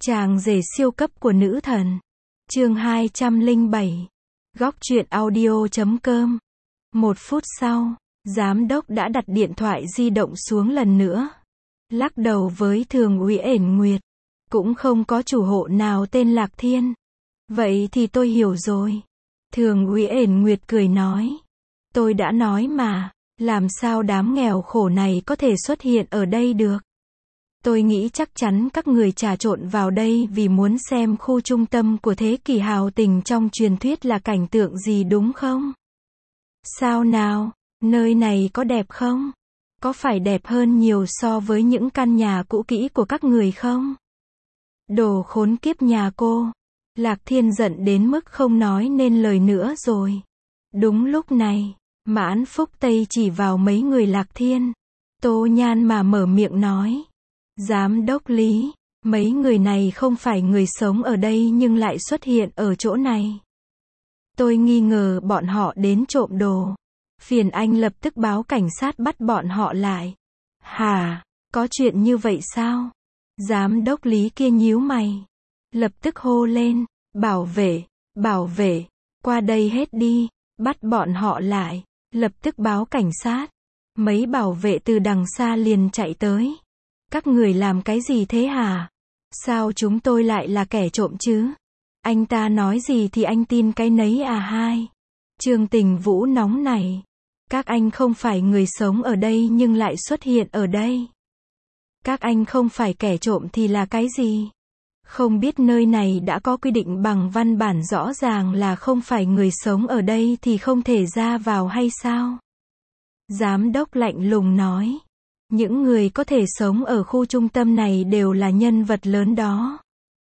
Chàng rể siêu cấp của nữ thần. Chương 207. Góc truyện audio.com. 1 phút sau, giám đốc đã đặt điện thoại di động xuống lần nữa. Lắc đầu với Thường Úy Ển Nguyệt. Cũng không có chủ hộ nào tên Lạc Thiên. Vậy thì tôi hiểu rồi. Thường Úy Ển Nguyệt cười nói. Tôi đã nói mà, làm sao đám nghèo khổ này có thể xuất hiện ở đây được. Tôi nghĩ chắc chắn các người trà trộn vào đây vì muốn xem khu trung tâm của thế kỷ hào tình trong truyền thuyết là cảnh tượng gì đúng không? Sao nào, nơi này có đẹp không? Có phải đẹp hơn nhiều so với những căn nhà cũ kỹ của các người không? Đồ khốn kiếp nhà cô. Lạc Thiên giận đến mức không nói nên lời nữa rồi. Đúng lúc này, Mãn Phúc Tây chỉ vào mấy người Lạc Thiên. Tô Nhan mà mở miệng nói. Giám đốc Lý, mấy người này không phải người sống ở đây nhưng lại xuất hiện ở chỗ này. Tôi nghi ngờ bọn họ đến trộm đồ. Phiền anh lập tức báo cảnh sát bắt bọn họ lại. Hả, có chuyện như vậy sao? Giám đốc Lý kia nhíu mày. Lập tức hô lên, bảo vệ, qua đây hết đi, bắt bọn họ lại, lập tức báo cảnh sát. Mấy bảo vệ từ đằng xa liền chạy tới. Các người làm cái gì thế hả? Sao chúng tôi lại là kẻ trộm chứ? Anh ta nói gì thì anh tin cái nấy à hai? Trương Tình Vũ nóng này. Các anh không phải người sống ở đây nhưng lại xuất hiện ở đây. Các anh không phải kẻ trộm thì là cái gì? Không biết nơi này đã có quy định bằng văn bản rõ ràng là không phải người sống ở đây thì không thể ra vào hay sao? Giám đốc lạnh lùng nói. Những người có thể sống ở khu trung tâm này đều là nhân vật lớn đó.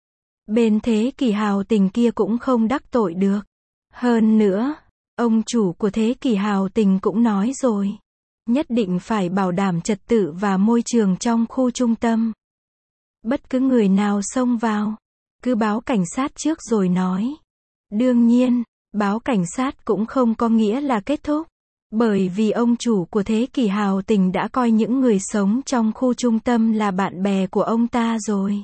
Bên thế kỷ hào tình kia cũng không đắc tội được. Hơn nữa, ông chủ của thế kỷ hào tình cũng nói rồi. Nhất định phải bảo đảm trật tự và môi trường trong khu trung tâm. Bất cứ người nào xông vào, cứ báo cảnh sát trước rồi nói. Đương nhiên, báo cảnh sát cũng không có nghĩa là kết thúc. Bởi vì ông chủ của thế kỷ hào tình đã coi những người sống trong khu trung tâm là bạn bè của ông ta rồi.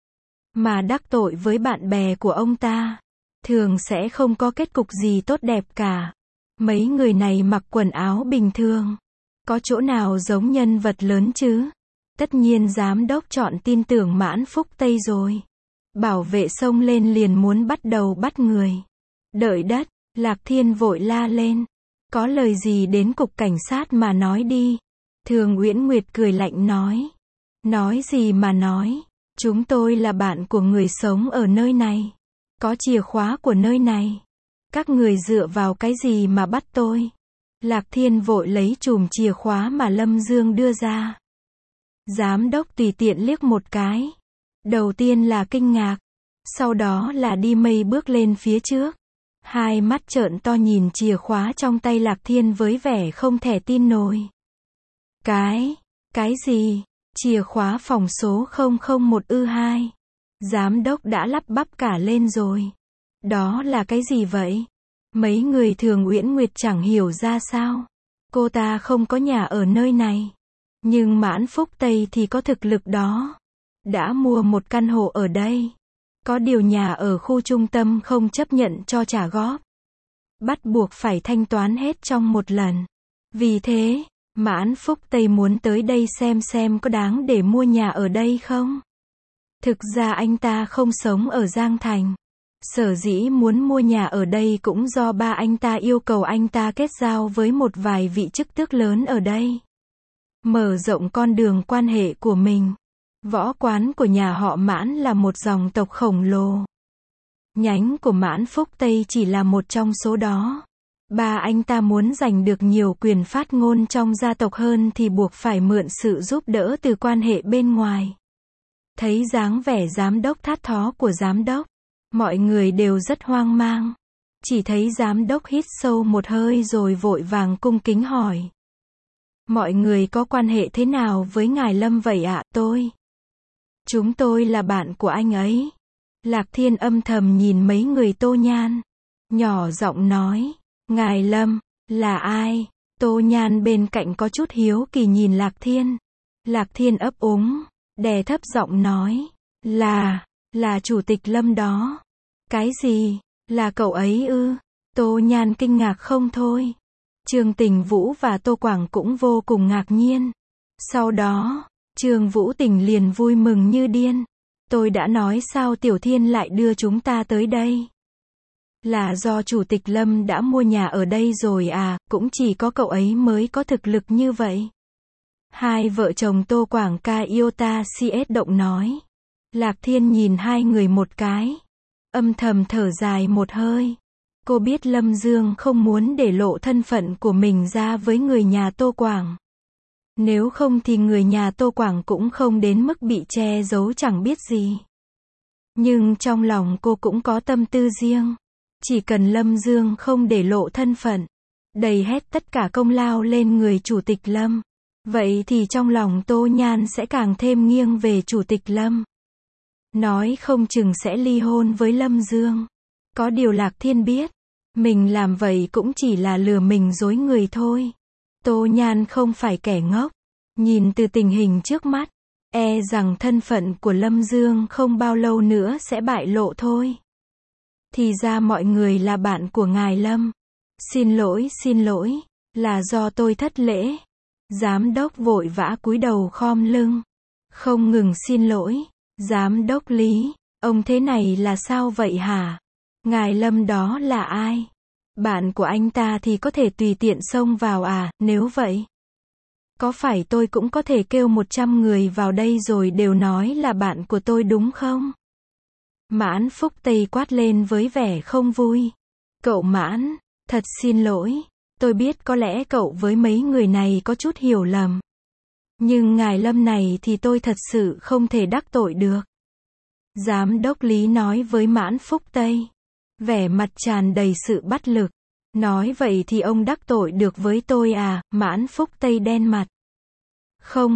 Mà đắc tội với bạn bè của ông ta, thường sẽ không có kết cục gì tốt đẹp cả. Mấy người này mặc quần áo bình thường. Có chỗ nào giống nhân vật lớn chứ? Tất nhiên giám đốc chọn tin tưởng Mãn Phúc Tây rồi. Bảo vệ xông lên liền muốn bắt đầu bắt người. Đợi đất, Lạc Thiên vội la lên. Có lời gì đến cục cảnh sát mà nói đi. Thường Uyển Nguyệt cười lạnh nói. Nói gì mà nói. Chúng tôi là bạn của người sống ở nơi này. Có chìa khóa của nơi này. Các người dựa vào cái gì mà bắt tôi? Lạc Thiên vội lấy chùm chìa khóa mà Lâm Dương đưa ra. Giám đốc tùy tiện liếc một cái. Đầu tiên là kinh ngạc. Sau đó là đi mây bước lên phía trước. Hai mắt trợn to nhìn chìa khóa trong tay Lạc Thiên với vẻ không thể tin nổi. Cái gì? Chìa khóa phòng số 001-2. Giám đốc đã lắp bắp cả lên rồi. Đó là cái gì vậy? Mấy người Thường Uyển Nguyệt chẳng hiểu ra sao. Cô ta không có nhà ở nơi này. Nhưng Mãn Phúc Tây thì có thực lực đó. Đã mua một căn hộ ở đây. Có điều nhà ở khu trung tâm không chấp nhận cho trả góp. Bắt buộc phải thanh toán hết trong một lần. Vì thế, Mãn Phúc Tây muốn tới đây xem có đáng để mua nhà ở đây không. Thực ra anh ta không sống ở Giang Thành. Sở dĩ muốn mua nhà ở đây cũng do ba anh ta yêu cầu anh ta kết giao với một vài vị chức tước lớn ở đây. Mở rộng con đường quan hệ của mình. Võ quán của nhà họ Mãn là một dòng tộc khổng lồ. Nhánh của Mãn Phúc Tây chỉ là một trong số đó. Ba anh ta muốn giành được nhiều quyền phát ngôn trong gia tộc hơn thì buộc phải mượn sự giúp đỡ từ quan hệ bên ngoài. Thấy dáng vẻ giám đốc thát thó của giám đốc, mọi người đều rất hoang mang. Chỉ thấy giám đốc hít sâu một hơi rồi vội vàng cung kính hỏi. Mọi người có quan hệ thế nào với ngài Lâm vậy ạ? Chúng tôi là bạn của anh ấy. Lạc Thiên âm thầm nhìn mấy người Tô Nhan. Nhỏ giọng nói. Ngài Lâm, là ai? Tô Nhan bên cạnh có chút hiếu kỳ nhìn Lạc Thiên. Lạc Thiên ấp úng, đè thấp giọng nói. Là Chủ tịch Lâm đó. Cái gì? Là cậu ấy ư? Tô Nhan kinh ngạc không thôi. Trương Tình Vũ và Tô Quảng cũng vô cùng ngạc nhiên. Sau đó, Trương Vũ Tình liền vui mừng như điên. Tôi đã nói sao Tiểu Thiên lại đưa chúng ta tới đây. Là do Chủ tịch Lâm đã mua nhà ở đây rồi à, cũng chỉ có cậu ấy mới có thực lực như vậy. Hai vợ chồng Tô Quảng Ca Iota CS động nói. Lạc Thiên nhìn hai người một cái. Âm thầm thở dài một hơi. Cô biết Lâm Dương không muốn để lộ thân phận của mình ra với người nhà Tô Quảng. Nếu không thì người nhà Tô Quảng cũng không đến mức bị che giấu chẳng biết gì. Nhưng trong lòng cô cũng có tâm tư riêng. Chỉ cần Lâm Dương không để lộ thân phận, đầy hết tất cả công lao lên người Chủ tịch Lâm. Vậy thì trong lòng Tô Nhan sẽ càng thêm nghiêng về Chủ tịch Lâm. Nói không chừng sẽ ly hôn với Lâm Dương. Có điều Lạc Thiên biết, mình làm vậy cũng chỉ là lừa mình dối người thôi. Tô Nhan không phải kẻ ngốc. Nhìn từ tình hình trước mắt, e rằng thân phận của Lâm Dương không bao lâu nữa sẽ bại lộ thôi. Thì ra mọi người là bạn của ngài Lâm. Xin lỗi, là do tôi thất lễ. Giám đốc vội vã cúi đầu khom lưng. Không ngừng xin lỗi. Giám đốc Lý, ông thế này là sao vậy hả? Ngài Lâm đó là ai? Bạn của anh ta thì có thể tùy tiện xông vào à, nếu vậy? Có phải tôi cũng có thể kêu 100 người vào đây rồi đều nói là bạn của tôi đúng không? Mãn Phúc Tây quát lên với vẻ không vui. Cậu Mãn, thật xin lỗi. Tôi biết có lẽ cậu với mấy người này có chút hiểu lầm. Nhưng ngài Lâm này thì tôi thật sự không thể đắc tội được. Giám đốc Lý nói với Mãn Phúc Tây. Vẻ mặt tràn đầy sự bắt lực. Nói vậy thì ông đắc tội được với tôi à? Mãn Phúc Tây đen mặt. Không,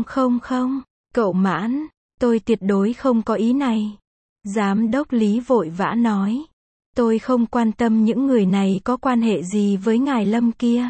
cậu Mãn, tôi tuyệt đối không có ý này. Giám đốc Lý vội vã nói. Tôi không quan tâm những người này có quan hệ gì với ngài Lâm kia.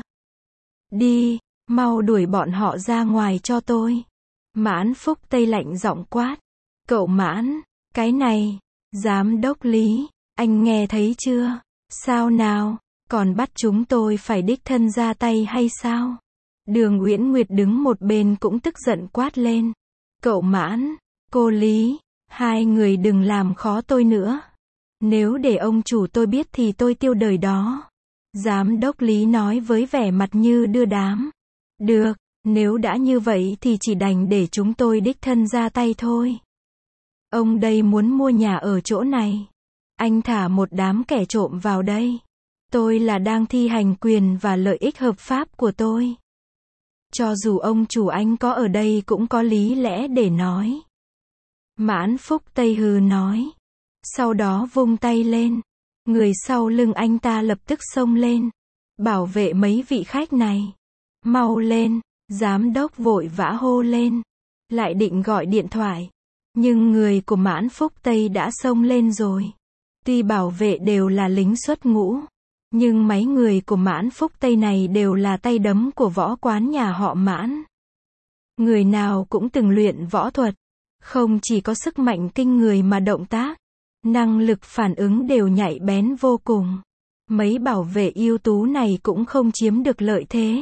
Đi, mau đuổi bọn họ ra ngoài cho tôi. Mãn Phúc Tây lạnh giọng quát. Cậu Mãn, cái này, giám đốc Lý, anh nghe thấy chưa? Sao nào, còn bắt chúng tôi phải đích thân ra tay hay sao? Đường Uyển Nguyệt đứng một bên cũng tức giận quát lên. Cậu Mãn, cô Lý, hai người đừng làm khó tôi nữa. Nếu để ông chủ tôi biết thì tôi tiêu đời đó. Giám đốc Lý nói với vẻ mặt như đưa đám. Được, nếu đã như vậy thì chỉ đành để chúng tôi đích thân ra tay thôi. Ông đây muốn mua nhà ở chỗ này. Anh thả một đám kẻ trộm vào đây. Tôi là đang thi hành quyền và lợi ích hợp pháp của tôi. Cho dù ông chủ anh có ở đây cũng có lý lẽ để nói. Mãn Phúc Tây hừ nói. Sau đó vung tay lên. Người sau lưng anh ta lập tức xông lên. Bảo vệ mấy vị khách này. Mau lên, giám đốc vội vã hô lên. Lại định gọi điện thoại. Nhưng người của Mãn Phúc Tây đã xông lên rồi. Tuy bảo vệ đều là lính xuất ngũ. Nhưng mấy người của Mãn Phúc Tây này đều là tay đấm của võ quán nhà họ Mãn. Người nào cũng từng luyện võ thuật. Không chỉ có sức mạnh kinh người mà động tác, năng lực phản ứng đều nhạy bén vô cùng. Mấy bảo vệ ưu tú này cũng không chiếm được lợi thế.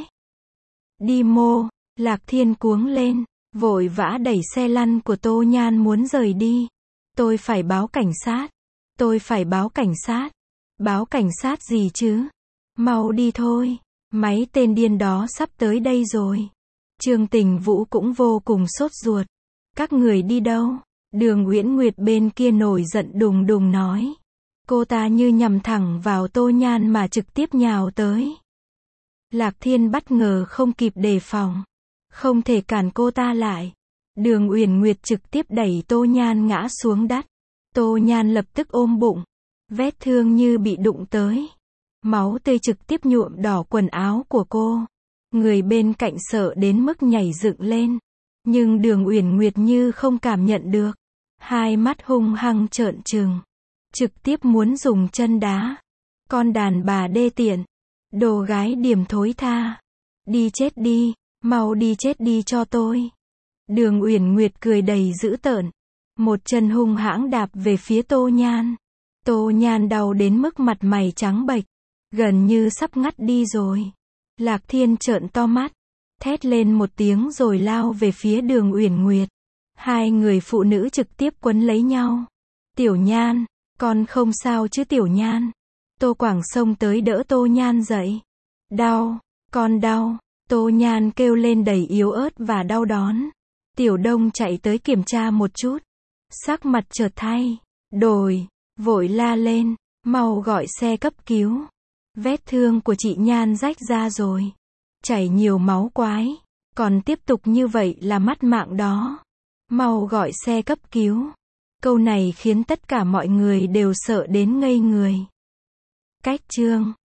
Đi mô, Lạc Thiên cuống lên, vội vã đẩy xe lăn của Tô Nhan muốn rời đi. Tôi phải báo cảnh sát. Tôi phải báo cảnh sát. Báo cảnh sát gì chứ? Mau đi thôi. Mấy tên điên đó sắp tới đây rồi. Trương Tình Vũ cũng vô cùng sốt ruột. Các người đi đâu? Đường Uyển Nguyệt bên kia nổi giận đùng đùng nói. Cô ta như nhằm thẳng vào Tô Nhan mà trực tiếp nhào tới. Lạc Thiên bất ngờ không kịp đề phòng. Không thể cản cô ta lại. Đường Uyển Nguyệt trực tiếp đẩy Tô Nhan ngã xuống đất. Tô Nhan lập tức ôm bụng. Vết thương như bị đụng tới. Máu tươi trực tiếp nhuộm đỏ quần áo của cô. Người bên cạnh sợ đến mức nhảy dựng lên. Nhưng Đường Uyển Nguyệt như không cảm nhận được. Hai mắt hung hăng trợn trừng. Trực tiếp muốn dùng chân đá. Con đàn bà đê tiện. Đồ gái điểm thối tha. Đi chết đi, mau đi chết đi cho tôi. Đường Uyển Nguyệt cười đầy dữ tợn. một chân hung hãng đạp về phía Tô Nhan. Tô Nhan đau đến mức mặt mày trắng bệch, gần như sắp ngất đi rồi. Lạc Thiên trợn to mắt, thét lên một tiếng rồi lao về phía Đường Uyển Nguyệt. Hai người phụ nữ trực tiếp quấn lấy nhau. Tiểu Nhan, con không sao chứ Tiểu Nhan? Tô Quảng xông tới đỡ Tô Nhan dậy. Đau, con đau. Tô Nhan kêu lên đầy yếu ớt và đau đớn. Tiểu Đông chạy tới kiểm tra một chút. Sắc mặt chợt thay đổi, vội la lên, mau gọi xe cấp cứu. Vết thương của chị Nhan rách ra rồi. Chảy nhiều máu quái. Còn tiếp tục như vậy là mất mạng đó. Mau gọi xe cấp cứu. Câu này khiến tất cả mọi người đều sợ đến ngây người. Cách chương